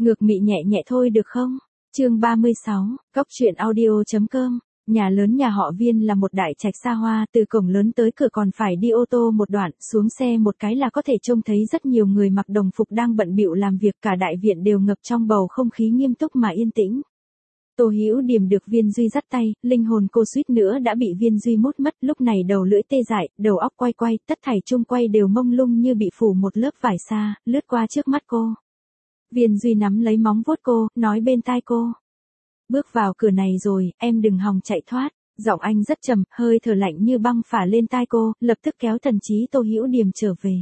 Ngược mị nhẹ nhẹ thôi được không? Chương 36, Cóc truyện audio.com. Nhà lớn nhà họ Viên là một đại trạch xa hoa, từ cổng lớn tới cửa còn phải đi ô tô một đoạn, xuống xe một cái là có thể trông thấy rất nhiều người mặc đồng phục đang bận bịu làm việc, cả đại viện đều ngập trong bầu không khí nghiêm túc mà yên tĩnh. Tô Hữu Điềm được Viên Duy dắt tay, linh hồn cô suýt nữa đã bị Viên Duy mút mất, lúc này đầu lưỡi tê dại, đầu óc quay quay, tất thảy chung quay đều mông lung như bị phủ một lớp vải sa, lướt qua trước mắt cô. Viên Duy nắm lấy móng vuốt cô, nói bên tai cô. Bước vào cửa này rồi, em đừng hòng chạy thoát. Giọng anh rất trầm, hơi thở lạnh như băng phả lên tai cô, lập tức kéo thần trí Tô Hữu Điềm trở về.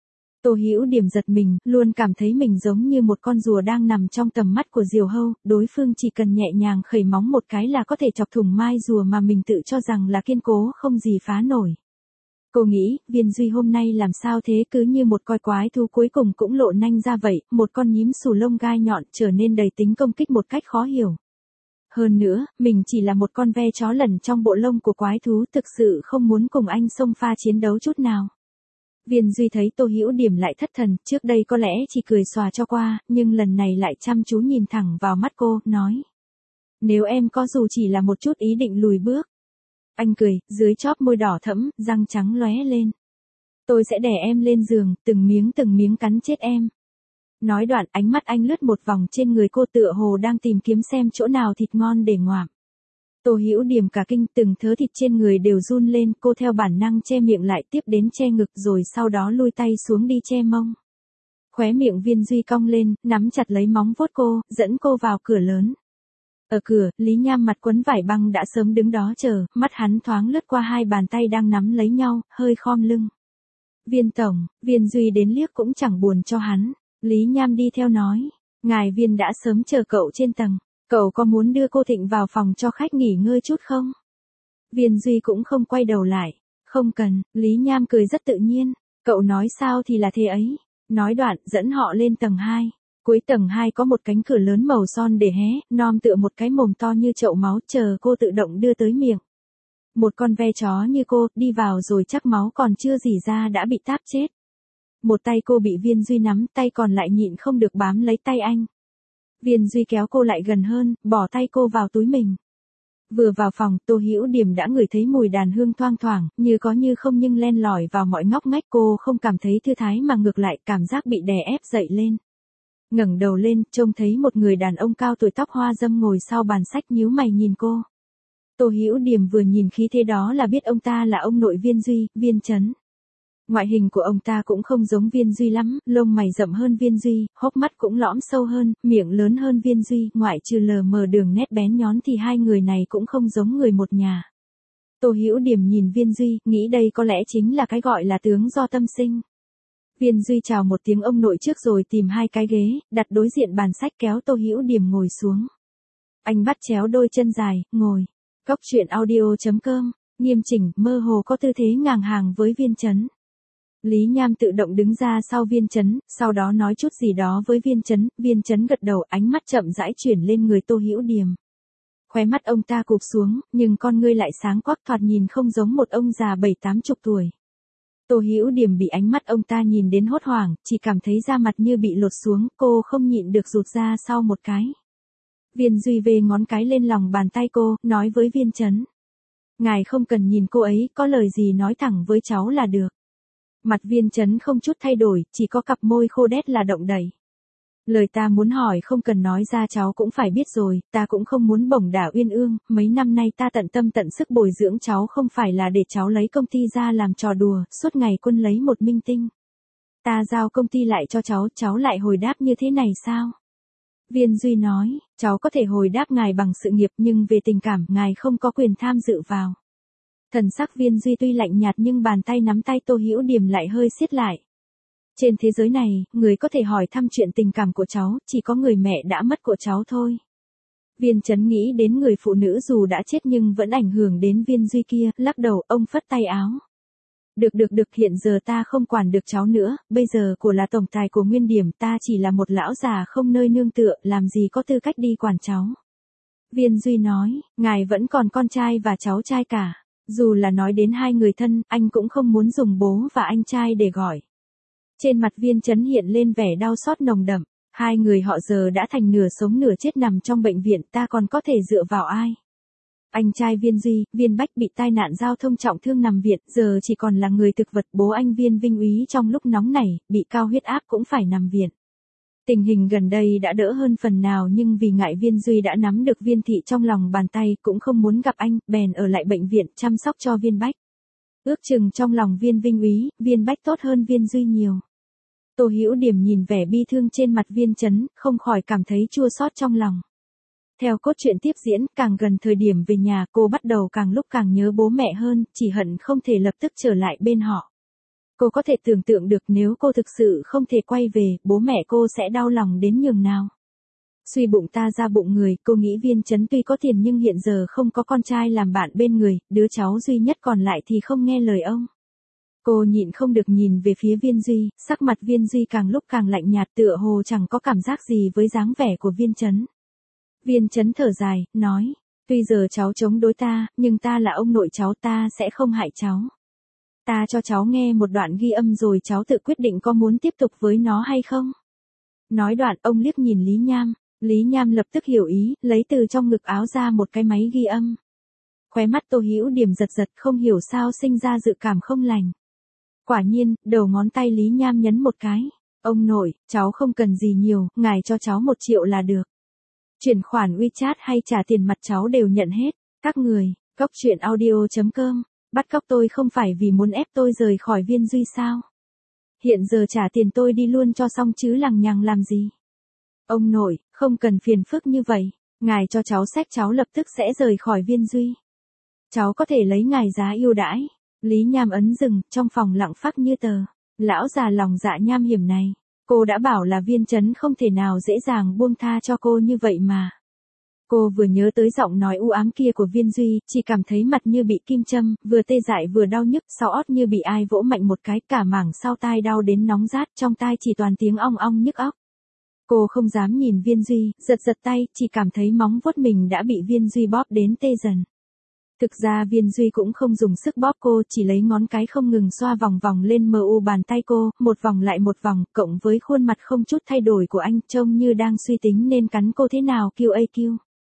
Tô Hữu Điềm giật mình, luôn cảm thấy mình giống như một con rùa đang nằm trong tầm mắt của diều hâu, đối phương chỉ cần nhẹ nhàng khẩy móng một cái là có thể chọc thủng mai rùa mà mình tự cho rằng là kiên cố không gì phá nổi. Cô nghĩ, Viên Duy hôm nay làm sao thế, cứ như một con quái thú cuối cùng cũng lộ nanh ra vậy, một con nhím xù lông gai nhọn trở nên đầy tính công kích một cách khó hiểu. Hơn nữa, mình chỉ là một con ve chó lẩn trong bộ lông của quái thú, thực sự không muốn cùng anh xông pha chiến đấu chút nào. Viên Duy thấy Tô Hữu Điềm lại thất thần, trước đây có lẽ chỉ cười xòa cho qua, nhưng lần này lại chăm chú nhìn thẳng vào mắt cô, nói. Nếu em có dù chỉ là một chút ý định lùi bước. Anh cười, dưới chóp môi đỏ thẫm, răng trắng lóe lên. Tôi sẽ đè em lên giường, từng miếng cắn chết em. Nói đoạn, ánh mắt anh lướt một vòng trên người cô, tựa hồ đang tìm kiếm xem chỗ nào thịt ngon để ngoạm. Tô Hữu Điềm cả kinh, từng thớ thịt trên người đều run lên, cô theo bản năng che miệng lại, tiếp đến che ngực, rồi sau đó lui tay xuống đi che mông. Khóe miệng Viên Duy cong lên, nắm chặt lấy móng vuốt cô, dẫn cô vào cửa lớn. Ở cửa, Lý Nham mặt quấn vải băng đã sớm đứng đó chờ, mắt hắn thoáng lướt qua hai bàn tay đang nắm lấy nhau, hơi khom lưng. Viên tổng, Viên Duy đến liếc cũng chẳng buồn cho hắn. Lý Nham đi theo nói, ngài Viên đã sớm chờ cậu trên tầng, cậu có muốn đưa cô Thịnh vào phòng cho khách nghỉ ngơi chút không? Viên Duy cũng không quay đầu lại, không cần, Lý Nham cười rất tự nhiên, cậu nói sao thì là thế ấy. Nói đoạn, dẫn họ lên tầng 2. Cuối tầng 2 có một cánh cửa lớn màu son để hé, nom tựa một cái mồm to như chậu máu, chờ cô tự động đưa tới miệng. Một con ve chó như cô, đi vào rồi chắc máu còn chưa rỉ ra đã bị táp chết. Một tay cô bị Viên Duy nắm, tay còn lại nhịn không được bám lấy tay anh. Viên Duy kéo cô lại gần hơn, bỏ tay cô vào túi mình. Vừa vào phòng, Tô Hữu Điềm đã ngửi thấy mùi đàn hương thoang thoảng, như có như không nhưng len lỏi vào mọi ngóc ngách, cô không cảm thấy thư thái mà ngược lại cảm giác bị đè ép dậy lên. Ngẩng đầu lên, trông thấy một người đàn ông cao tuổi tóc hoa râm ngồi sau bàn sách nhíu mày nhìn cô. Tô Hữu Điềm vừa nhìn khí thế đó là biết ông ta là ông nội Viên Duy, Viên Chấn. Ngoại hình của ông ta cũng không giống Viên Duy lắm, lông mày rậm hơn Viên Duy, hốc mắt cũng lõm sâu hơn, miệng lớn hơn Viên Duy, ngoại trừ lờ mờ đường nét bén nhón thì hai người này cũng không giống người một nhà. Tô Hữu Điềm nhìn Viên Duy, nghĩ đây có lẽ chính là cái gọi là tướng do tâm sinh. Viên Duy chào một tiếng ông nội trước rồi tìm hai cái ghế, đặt đối diện bàn sách, kéo Tô Hữu Điềm ngồi xuống. Anh bắt chéo đôi chân dài, ngồi. Cóc truyện audio.com, nghiêm chỉnh, mơ hồ có tư thế ngang hàng với Viên Chấn. Lý Nham tự động đứng ra sau Viên Chấn, sau đó nói chút gì đó với Viên Chấn gật đầu, ánh mắt chậm rãi chuyển lên người Tô Hữu Điềm. Khóe mắt ông ta cụp xuống, nhưng con ngươi lại sáng quắc, thoạt nhìn không giống một ông già 70-80 tuổi. Tô Hữu Điềm bị ánh mắt ông ta nhìn đến hốt hoảng, chỉ cảm thấy da mặt như bị lột xuống, cô không nhịn được rụt ra sau một cái. Viên Duy vê ngón cái lên lòng bàn tay cô, nói với Viên Chấn. Ngài không cần nhìn cô ấy, có lời gì nói thẳng với cháu là được. Mặt Viên Chấn không chút thay đổi, chỉ có cặp môi khô đét là động đậy. Lời ta muốn hỏi không cần nói ra, cháu cũng phải biết rồi, ta cũng không muốn bổng đả uyên ương, mấy năm nay ta tận tâm tận sức bồi dưỡng cháu không phải là để cháu lấy công ty ra làm trò đùa, suốt ngày quân lấy một minh tinh. Ta giao công ty lại cho cháu lại hồi đáp như thế này sao? Viên Duy nói, cháu có thể hồi đáp ngài bằng sự nghiệp nhưng về tình cảm, ngài không có quyền tham dự vào. Thần sắc Viên Duy tuy lạnh nhạt nhưng bàn tay nắm tay Tô Hữu Điềm lại hơi siết lại. Trên thế giới này, người có thể hỏi thăm chuyện tình cảm của cháu, chỉ có người mẹ đã mất của cháu thôi. Viên Chấn nghĩ đến người phụ nữ dù đã chết nhưng vẫn ảnh hưởng đến Viên Duy kia, lắc đầu, ông phất tay áo. Được, hiện giờ ta không quản được cháu nữa, bây giờ cô là tổng tài của Nguyên Điểm, ta chỉ là một lão già không nơi nương tựa, làm gì có tư cách đi quản cháu. Viên Duy nói, ngài vẫn còn con trai và cháu trai cả. Dù là nói đến hai người thân, anh cũng không muốn dùng bố và anh trai để gọi. Trên mặt Viên Chấn hiện lên vẻ đau xót nồng đậm, Hai người họ giờ đã thành nửa sống nửa chết nằm trong bệnh viện, ta còn có thể dựa vào ai? Anh trai Viên Duy, Viên Bách bị tai nạn giao thông trọng thương nằm viện, giờ chỉ còn là người thực vật. Bố anh Viên Vinh Úy trong lúc nóng này, bị cao huyết áp cũng phải nằm viện. Tình hình gần đây đã đỡ hơn phần nào nhưng vì ngại Viên Duy đã nắm được Viên Thị trong lòng bàn tay cũng không muốn gặp anh, bèn ở lại bệnh viện chăm sóc cho Viên Bách. Ước chừng trong lòng Viên Vinh Úy, Viên Bách tốt hơn Viên Duy nhiều. Tô Hữu Điểm nhìn vẻ bi thương trên mặt Viên Chấn, không khỏi cảm thấy chua xót trong lòng. Theo cốt truyện tiếp diễn, càng gần thời điểm về nhà cô bắt đầu càng lúc càng nhớ bố mẹ hơn, chỉ hận không thể lập tức trở lại bên họ. Cô có thể tưởng tượng được nếu cô thực sự không thể quay về, bố mẹ cô sẽ đau lòng đến nhường nào. Suy bụng ta ra bụng người, cô nghĩ Viên Chấn tuy có tiền nhưng hiện giờ không có con trai làm bạn bên người, đứa cháu duy nhất còn lại thì không nghe lời ông. Cô nhịn không được nhìn về phía Viên Duy, sắc mặt Viên Duy càng lúc càng lạnh nhạt tựa hồ chẳng có cảm giác gì với dáng vẻ của Viên Chấn. Viên Chấn thở dài, nói, tuy giờ cháu chống đối ta, nhưng ta là ông nội cháu, ta sẽ không hại cháu. Ta cho cháu nghe một đoạn ghi âm rồi cháu tự quyết định có muốn tiếp tục với nó hay không. Nói đoạn ông liếc nhìn Lý Nham, Lý Nham lập tức hiểu ý, lấy từ trong ngực áo ra một cái máy ghi âm. Khóe mắt Tô Hữu Điểm giật giật không hiểu sao sinh ra dự cảm không lành. Quả nhiên, đầu ngón tay Lý Nham nhấn một cái. Ông nội, cháu không cần gì nhiều, ngài cho cháu 1 triệu là được. Chuyển khoản WeChat hay trả tiền mặt cháu đều nhận hết. Các người, cóc truyện audio.com, bắt cóc tôi không phải vì muốn ép tôi rời khỏi Viên Duy sao? Hiện giờ trả tiền tôi đi luôn cho xong chứ lằng nhằng làm gì? Ông nội, không cần phiền phức như vậy. Ngài cho cháu xách cháu lập tức sẽ rời khỏi Viên Duy. Cháu có thể lấy ngài giá ưu đãi. Lý Nham ấn dừng, trong phòng lặng phắc như tờ. Lão già lòng dạ nham hiểm này. Cô đã bảo là Viên Chấn không thể nào dễ dàng buông tha cho cô như vậy mà. Cô vừa nhớ tới giọng nói u ám kia của Viên Duy, chỉ cảm thấy mặt như bị kim châm, vừa tê dại vừa đau nhức, sau ót như bị ai vỗ mạnh một cái, cả mảng sau tai đau đến nóng rát, trong tai chỉ toàn tiếng ong ong nhức óc. Cô không dám nhìn Viên Duy, giật tay, chỉ cảm thấy móng vuốt mình đã bị Viên Duy bóp đến tê dần. Thực ra Viên Duy cũng không dùng sức bóp cô, chỉ lấy ngón cái không ngừng xoa vòng vòng lên mu bàn tay cô, một vòng lại một vòng, cộng với khuôn mặt không chút thay đổi của anh, trông như đang suy tính nên cắn cô thế nào QAQ.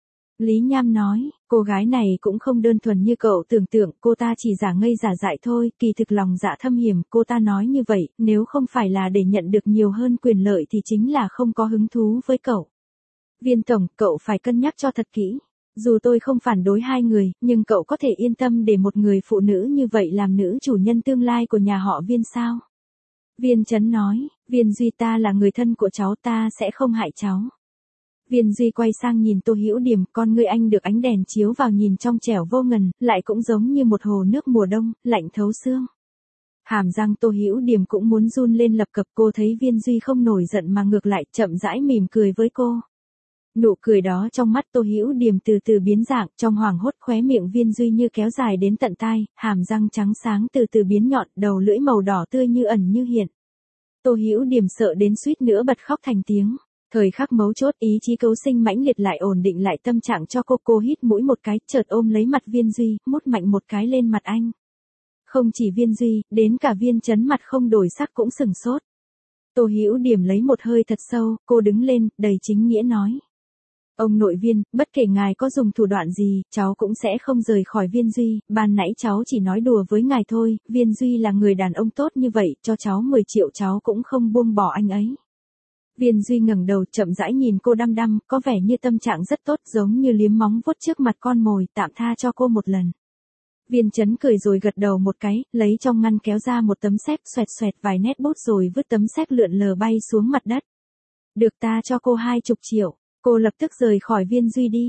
Lý Nham nói, cô gái này cũng không đơn thuần như cậu tưởng tượng, cô ta chỉ giả ngây giả dại thôi, kỳ thực lòng dạ thâm hiểm, cô ta nói như vậy, nếu không phải là để nhận được nhiều hơn quyền lợi thì chính là không có hứng thú với cậu. Viên tổng, cậu phải cân nhắc cho thật kỹ. Dù tôi không phản đối hai người, nhưng cậu có thể yên tâm để một người phụ nữ như vậy làm nữ chủ nhân tương lai của nhà họ Viên sao? Viên Chấn nói, Viên Duy ta là người thân của cháu, ta sẽ không hại cháu. Viên Duy quay sang nhìn Tô Hữu Điểm, con ngươi anh được ánh đèn chiếu vào nhìn trong trẻo vô ngần, lại cũng giống như một hồ nước mùa đông, lạnh thấu xương. Hàm răng Tô Hữu Điểm cũng muốn run lên lập cập, cô thấy Viên Duy không nổi giận mà ngược lại chậm rãi mỉm cười với cô. Nụ cười đó trong mắt Tô Hữu Điểm từ từ biến dạng, trong hoảng hốt khóe miệng Viên Duy như kéo dài đến tận tai, hàm răng trắng sáng từ từ biến nhọn, đầu lưỡi màu đỏ tươi như ẩn như hiện. Tô Hữu Điểm sợ đến suýt nữa bật khóc thành tiếng. Thời khắc mấu chốt ý chí cấu sinh mãnh liệt lại ổn định lại tâm trạng cho cô hít mũi một cái, chợt ôm lấy mặt Viên Duy, mút mạnh một cái lên mặt anh. Không chỉ Viên Duy, đến cả Viên Chấn mặt không đổi sắc cũng sừng sốt. Tô Hữu Điểm lấy một hơi thật sâu, cô đứng lên, đầy chính nghĩa nói. Ông nội Viên, bất kể ngài có dùng thủ đoạn gì, cháu cũng sẽ không rời khỏi Viên Duy, ban nãy cháu chỉ nói đùa với ngài thôi, Viên Duy là người đàn ông tốt như vậy, cho cháu 10 triệu cháu cũng không buông bỏ anh ấy. Viên Duy ngẩng đầu chậm rãi nhìn cô đăm đăm, có vẻ như tâm trạng rất tốt, giống như liếm móng vuốt trước mặt con mồi, tạm tha cho cô một lần. Viên Chấn cười rồi gật đầu một cái, lấy trong ngăn kéo ra một tấm séc, xoẹt xoẹt vài nét bút rồi vứt tấm séc lượn lờ bay xuống mặt đất. Được, ta cho cô 20 triệu. Cô lập tức rời khỏi Viên Duy đi.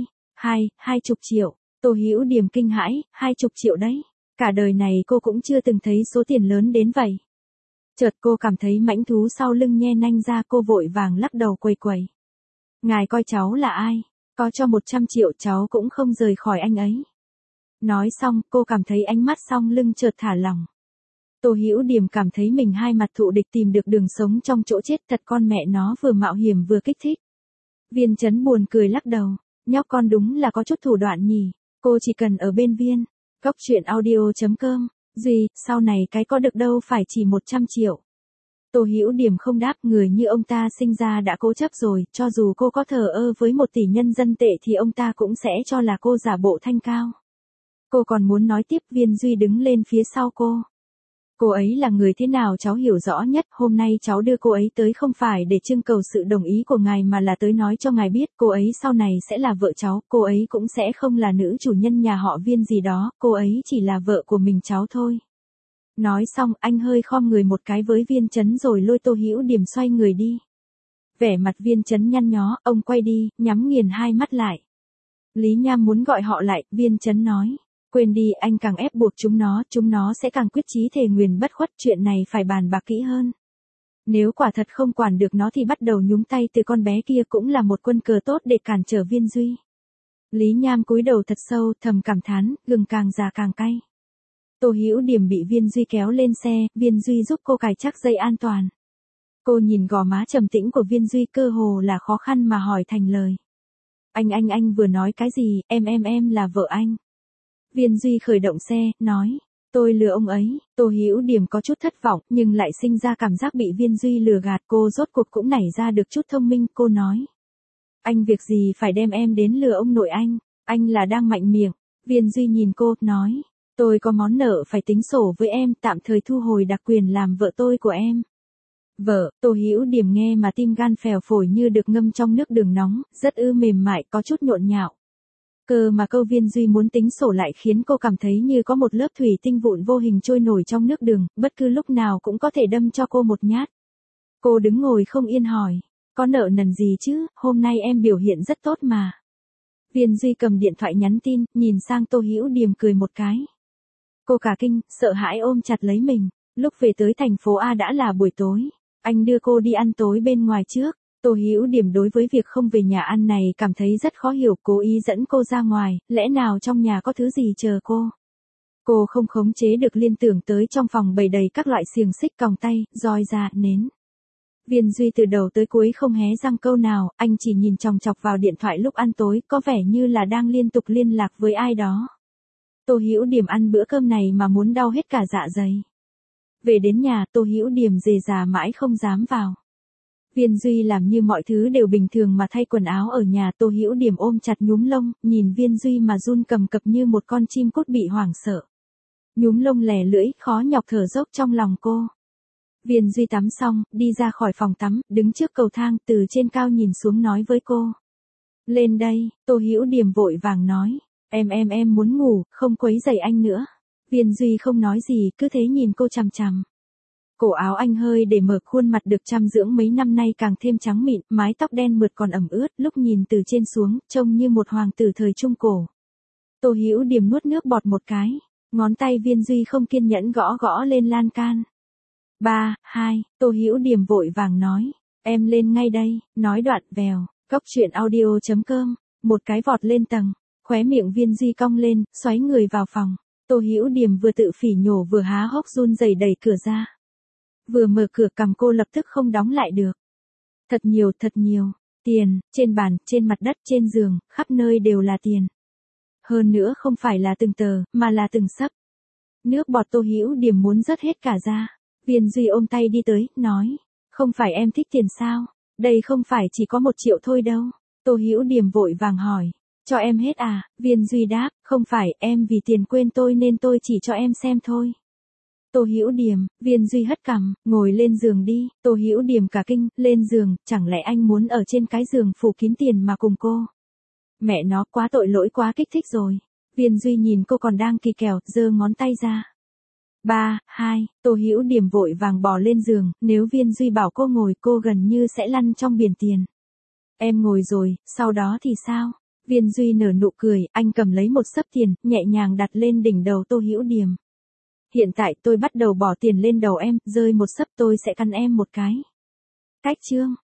20 triệu. Tô Hữu Điểm kinh hãi, 20 triệu đấy. Cả đời này cô cũng chưa từng thấy số tiền lớn đến vậy. Chợt cô cảm thấy mãnh thú sau lưng nhe nanh ra, cô vội vàng lắc đầu quầy quầy. Ngài coi cháu là ai? Có cho 100 triệu cháu cũng không rời khỏi anh ấy. Nói xong, cô cảm thấy ánh mắt song lưng chợt thả lỏng. Tô Hữu Điểm cảm thấy mình hai mặt thụ địch tìm được đường sống trong chỗ chết, thật con mẹ nó vừa mạo hiểm vừa kích thích. Viên Chấn buồn cười lắc đầu, nhóc con đúng là có chút thủ đoạn nhỉ, cô chỉ cần ở bên Viên. Cóc truyện audio.com, Duy, sau này cái có được đâu phải chỉ 100 triệu. Tô Hữu Điểm không đáp, người như ông ta sinh ra đã cố chấp rồi, cho dù cô có thờ ơ với 1 tỷ nhân dân tệ thì ông ta cũng sẽ cho là cô giả bộ thanh cao. Cô còn muốn nói tiếp, Viên Duy đứng lên phía sau cô. Cô ấy là người thế nào cháu hiểu rõ nhất, hôm nay cháu đưa cô ấy tới không phải để trưng cầu sự đồng ý của ngài mà là tới nói cho ngài biết cô ấy sau này sẽ là vợ cháu, cô ấy cũng sẽ không là nữ chủ nhân nhà họ Viên gì đó, cô ấy chỉ là vợ của mình cháu thôi. Nói xong anh hơi khom người một cái với Viên Chấn rồi lôi Tô Hữu Điểm xoay người đi. Vẻ mặt Viên Chấn nhăn nhó, ông quay đi, nhắm nghiền hai mắt lại. Lý Nham muốn gọi họ lại, Viên Chấn nói. Quên đi, anh càng ép buộc chúng nó sẽ càng quyết chí thề nguyền bất khuất, chuyện này phải bàn bạc kỹ hơn. Nếu quả thật không quản được nó thì bắt đầu nhúng tay từ con bé kia cũng là một quân cờ tốt để cản trở Viên Duy. Lý Nham cúi đầu thật sâu, thầm cảm thán, gừng càng già càng cay. Tô Hữu Điểm bị Viên Duy kéo lên xe, Viên Duy giúp cô cài chắc dây an toàn. Cô nhìn gò má trầm tĩnh của Viên Duy cơ hồ là khó khăn mà hỏi thành lời. Anh vừa nói cái gì, em là vợ anh. Viên Duy khởi động xe, nói, tôi lừa ông ấy. Tô Hữu Điểm có chút thất vọng, nhưng lại sinh ra cảm giác bị Viên Duy lừa gạt, cô rốt cuộc cũng nảy ra được chút thông minh, cô nói. Anh việc gì phải đem em đến lừa ông nội anh là đang mạnh miệng. Viên Duy nhìn cô, nói, tôi có món nợ phải tính sổ với em, tạm thời thu hồi đặc quyền làm vợ tôi của em. Vợ, Tô Hữu Điểm nghe mà tim gan phèo phổi như được ngâm trong nước đường nóng, rất mềm mại, có chút nhộn nhạo. Cơ mà câu Viên Duy muốn tính sổ lại khiến cô cảm thấy như có một lớp thủy tinh vụn vô hình trôi nổi trong nước đường, bất cứ lúc nào cũng có thể đâm cho cô một nhát. Cô đứng ngồi không yên hỏi, có nợ nần gì chứ, hôm nay em biểu hiện rất tốt mà. Viên Duy cầm điện thoại nhắn tin, nhìn sang Tô Hữu Điểm cười một cái. Cô cả kinh, sợ hãi ôm chặt lấy mình, lúc về tới thành phố A đã là buổi tối, anh đưa cô đi ăn tối bên ngoài trước. Tô Hữu Điểm đối với việc không về nhà ăn này cảm thấy rất khó hiểu, cố ý dẫn cô ra ngoài, lẽ nào trong nhà có thứ gì chờ cô. Cô không khống chế được liên tưởng tới trong phòng bày đầy các loại xiềng xích, còng tay, roi da, nến. Viên Duy từ đầu tới cuối không hé răng câu nào, anh chỉ nhìn chòng chọc vào điện thoại lúc ăn tối, có vẻ như là đang liên tục liên lạc với ai đó. Tô Hữu Điểm ăn bữa cơm này mà muốn đau hết cả dạ dày. Về đến nhà, Tô Hữu Điểm rề rà mãi không dám vào. Viên Duy làm như mọi thứ đều bình thường mà thay quần áo ở nhà, Tô Hữu Điểm ôm chặt nhúm lông, nhìn Viên Duy mà run cầm cập như một con chim cút bị hoảng sợ. Nhúm lông lè lưỡi, khó nhọc thở dốc trong lòng cô. Viên Duy tắm xong, đi ra khỏi phòng tắm, đứng trước cầu thang, từ trên cao nhìn xuống nói với cô. Lên đây, Tô Hữu Điểm vội vàng nói. Em muốn ngủ, không quấy rầy anh nữa. Viên Duy không nói gì, cứ thế nhìn cô chằm chằm. Cổ áo anh hơi để mở, khuôn mặt được chăm dưỡng mấy năm nay càng thêm trắng mịn, mái tóc đen mượt còn ẩm ướt, lúc nhìn từ trên xuống, trông như một hoàng tử thời Trung Cổ. Tô Hữu Điểm nuốt nước bọt một cái, ngón tay Viên Duy không kiên nhẫn gõ gõ lên lan can. 3, 2, Tô Hữu Điểm vội vàng nói, em lên ngay đây, nói đoạn vèo, coctruyện.audio.com, một cái vọt lên tầng, khóe miệng Viên Duy cong lên, xoáy người vào phòng. Tô Hữu Điểm vừa tự phỉ nhổ vừa há hốc run rẩy đẩy cửa ra. Vừa mở cửa cằm cô lập tức không đóng lại được. Thật nhiều, tiền, trên bàn, trên mặt đất, trên giường, khắp nơi đều là tiền. Hơn nữa không phải là từng tờ, mà là từng xấp. Nước bọt Tô Hữu Điểm muốn rớt hết cả ra. Viên Duy ôm tay đi tới, nói, không phải em thích tiền sao? Đây không phải chỉ có 1 triệu thôi đâu. Tô Hữu Điểm vội vàng hỏi, cho em hết à? Viên Duy đáp, không phải, em vì tiền quên tôi nên tôi chỉ cho em xem thôi. Tô Hữu Điểm, Viên Duy hất cằm, ngồi lên giường đi. Tô Hữu Điểm cả kinh, lên giường, chẳng lẽ anh muốn ở trên cái giường phủ kín tiền mà cùng cô? Mẹ nó, quá tội lỗi, quá kích thích rồi. Viên Duy nhìn cô còn đang kỳ kèo, giơ ngón tay ra. 3, 2, Tô Hữu Điểm vội vàng bò lên giường, nếu Viên Duy bảo cô ngồi cô gần như sẽ lăn trong biển tiền. Em ngồi rồi, sau đó thì sao? Viên Duy nở nụ cười, anh cầm lấy một xấp tiền, nhẹ nhàng đặt lên đỉnh đầu Tô Hữu Điểm. Hiện tại tôi bắt đầu bỏ tiền lên đầu em, rơi một xấp tôi sẽ căn em một cái. Cách chương.